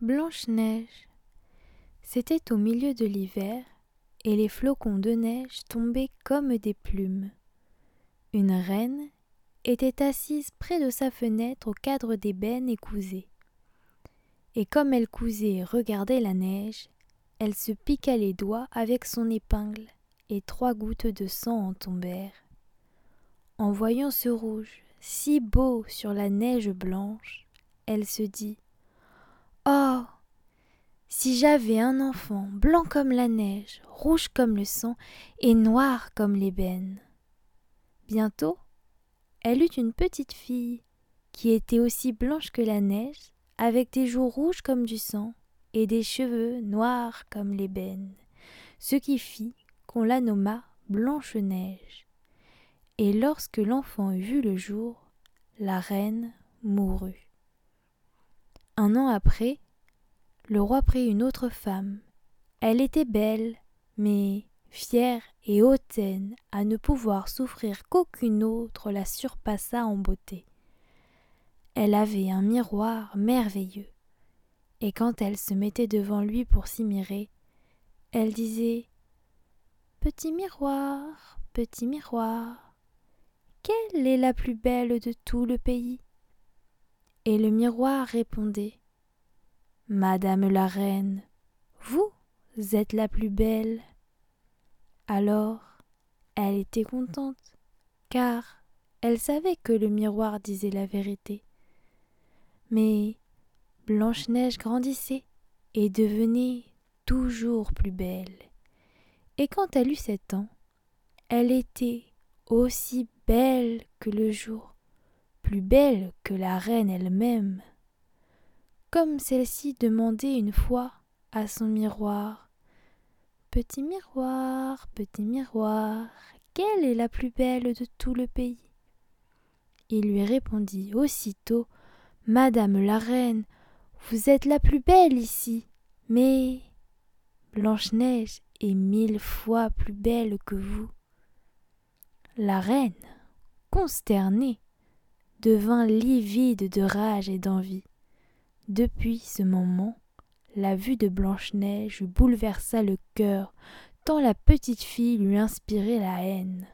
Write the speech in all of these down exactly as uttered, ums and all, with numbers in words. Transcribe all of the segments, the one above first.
Blanche-Neige. C'était au milieu de l'hiver, et les flocons de neige tombaient comme des plumes. Une reine était assise près de sa fenêtre au cadre d'ébène et cousait. Et comme elle cousait et regardait la neige, elle se piqua les doigts avec son épingle, et trois gouttes de sang en tombèrent. En voyant ce rouge si beau sur la neige blanche, elle se dit « Oh, si j'avais un enfant blanc comme la neige, rouge comme le sang et noir comme l'ébène !» Bientôt, elle eut une petite fille qui était aussi blanche que la neige, avec des joues rouges comme du sang et des cheveux noirs comme l'ébène, ce qui fit qu'on la nomma Blanche-Neige. Et lorsque l'enfant eut vu le jour, la reine mourut. Un an après, le roi prit une autre femme. Elle était belle, mais fière et hautaine à ne pouvoir souffrir qu'aucune autre la surpassât en beauté. Elle avait un miroir merveilleux, et quand elle se mettait devant lui pour s'y mirer, elle disait « Petit miroir, petit miroir, quelle est la plus belle de tout le pays ?» Et le miroir répondait « Madame la reine, vous êtes la plus belle. » Alors, elle était contente, car elle savait que le miroir disait la vérité. Mais Blanche-Neige grandissait et devenait toujours plus belle. Et quand elle eut sept ans, elle était aussi belle que le jour, plus belle que la reine elle-même. Comme celle-ci demandait une fois à son miroir « Petit miroir, petit miroir, quelle est la plus belle de tout le pays ?» Il lui répondit aussitôt « Madame la reine, vous êtes la plus belle ici, mais Blanche-Neige est mille fois plus belle que vous. » La reine, consternée, devint livide de rage et d'envie. Depuis ce moment, la vue de Blanche-Neige bouleversa le cœur, tant la petite fille lui inspirait la haine.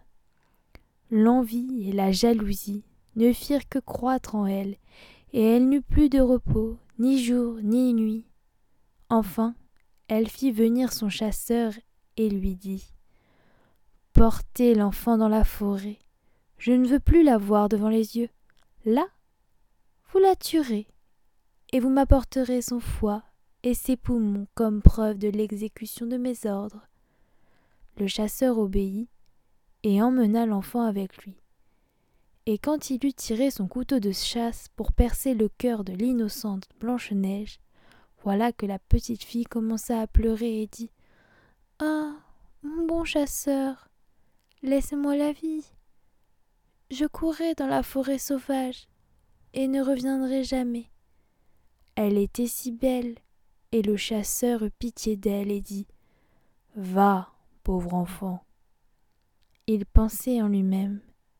L'envie et la jalousie ne firent que croître en elle, et elle n'eut plus de repos, ni jour ni nuit. Enfin, elle fit venir son chasseur et lui dit « Portez l'enfant dans la forêt, je ne veux plus la voir devant les yeux. Là, vous la tuerez, et vous m'apporterez son foie et ses poumons comme preuve de l'exécution de mes ordres. » Le chasseur obéit et emmena l'enfant avec lui. Et quand il eut tiré son couteau de chasse pour percer le cœur de l'innocente Blanche-Neige, voilà que la petite fille commença à pleurer et dit « Ah, mon bon chasseur, laissez-moi la vie. Je courrai dans la forêt sauvage et ne reviendrai jamais. » Elle était si belle, et le chasseur eut pitié d'elle et dit « Va, pauvre enfant. » Il pensait en lui-même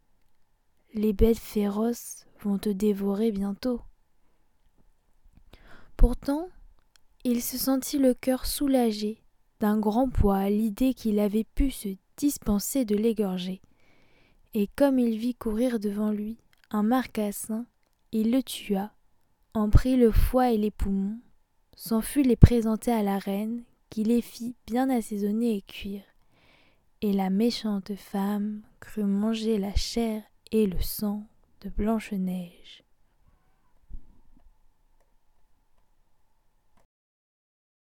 « Les bêtes féroces vont te dévorer bientôt. » Pourtant, il se sentit le cœur soulagé d'un grand poids à l'idée qu'il avait pu se dispenser de l'égorger. Et comme il vit courir devant lui un marcassin, il le tua, en prit le foie et les poumons, s'enfuit les présenter à la reine, qui les fit bien assaisonner et cuire. Et la méchante femme crut manger la chair et le sang de Blanche-Neige.